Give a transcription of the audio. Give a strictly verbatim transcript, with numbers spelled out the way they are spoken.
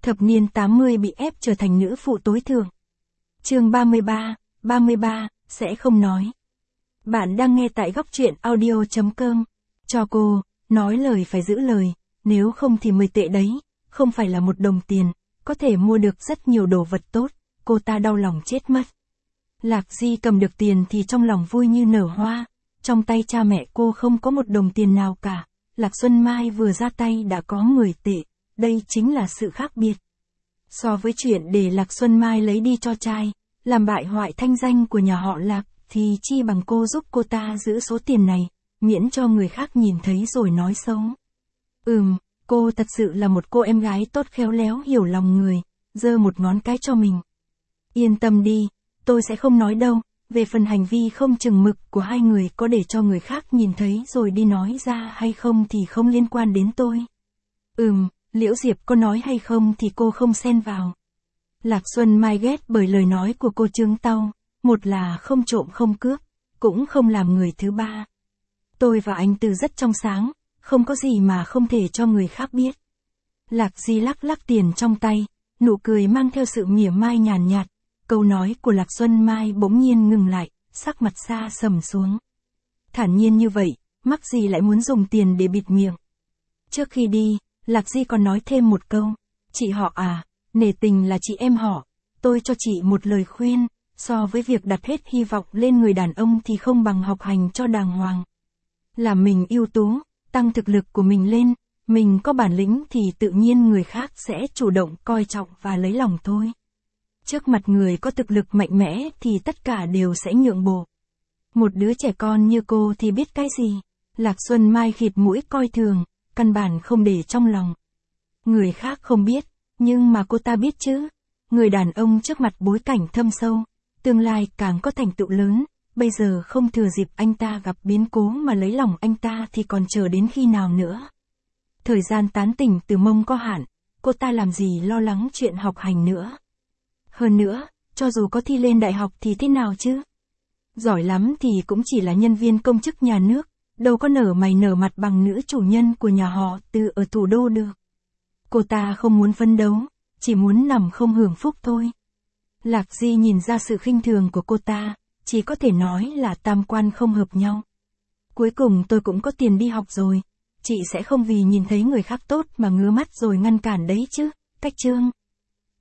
Thập niên tám mươi bị ép trở thành nữ phụ tối thượng. Chương ba mươi ba, ba mươi ba, sẽ không nói. Bạn đang nghe tại góc truyện audio chấm com. Cho cô, nói lời phải giữ lời, nếu không thì mười tệ đấy, không phải là một đồng tiền, có thể mua được rất nhiều đồ vật tốt, cô ta đau lòng chết mất. Lạc Di cầm được tiền thì trong lòng vui như nở hoa, trong tay cha mẹ cô không có một đồng tiền nào cả, Lạc Xuân Mai vừa ra tay đã có mười tệ, đây chính là sự khác biệt. So với chuyện để Lạc Xuân Mai lấy đi cho trai, làm bại hoại thanh danh của nhà họ Lạc, thì chi bằng cô giúp cô ta giữ số tiền này, miễn cho người khác nhìn thấy rồi nói xấu. Ừm, cô thật sự là một cô em gái tốt khéo léo hiểu lòng người, giơ một ngón cái cho mình. Yên tâm đi, tôi sẽ không nói đâu, về phần hành vi không chừng mực của hai người có để cho người khác nhìn thấy rồi đi nói ra hay không thì không liên quan đến tôi. Ừm, Liễu Diệp có nói hay không thì cô không xen vào. Lạc Xuân Mai ghét bởi lời nói của cô Trương Tau, một là không trộm không cướp, cũng không làm người thứ ba. Tôi và anh Từ rất trong sáng, không có gì mà không thể cho người khác biết. Lạc Di lắc lắc tiền trong tay, nụ cười mang theo sự mỉa mai nhàn nhạt, câu nói của Lạc Xuân Mai bỗng nhiên ngừng lại, sắc mặt xa sầm xuống. Thản nhiên như vậy, mắc gì lại muốn dùng tiền để bịt miệng. Trước khi đi, Lạc Di còn nói thêm một câu, chị họ à, nể tình là chị em họ, tôi cho chị một lời khuyên, so với việc đặt hết hy vọng lên người đàn ông thì không bằng học hành cho đàng hoàng. Làm mình ưu tú, tăng thực lực của mình lên, mình có bản lĩnh thì tự nhiên người khác sẽ chủ động coi trọng và lấy lòng thôi. Trước mặt người có thực lực mạnh mẽ thì tất cả đều sẽ nhượng bộ. Một đứa trẻ con như cô thì biết cái gì? Lạc Xuân Mai khịt mũi coi thường, căn bản không để trong lòng. Người khác không biết, nhưng mà cô ta biết chứ. Người đàn ông trước mặt bối cảnh thâm sâu, tương lai càng có thành tựu lớn, bây giờ không thừa dịp anh ta gặp biến cố mà lấy lòng anh ta thì còn chờ đến khi nào nữa. Thời gian tán tỉnh từ mông có hạn, cô ta làm gì lo lắng chuyện học hành nữa. Hơn nữa, cho dù có thi lên đại học thì thế nào chứ? Giỏi lắm thì cũng chỉ là nhân viên công chức nhà nước, đâu có nở mày nở mặt bằng nữ chủ nhân của nhà họ Từ ở thủ đô được. Cô ta không muốn phấn đấu, chỉ muốn nằm không hưởng phúc thôi. Lạc Di nhìn ra sự khinh thường của cô ta, chỉ có thể nói là tam quan không hợp nhau. Cuối cùng tôi cũng có tiền đi học rồi, chị sẽ không vì nhìn thấy người khác tốt mà ngứa mắt rồi ngăn cản đấy chứ, Cách Trương.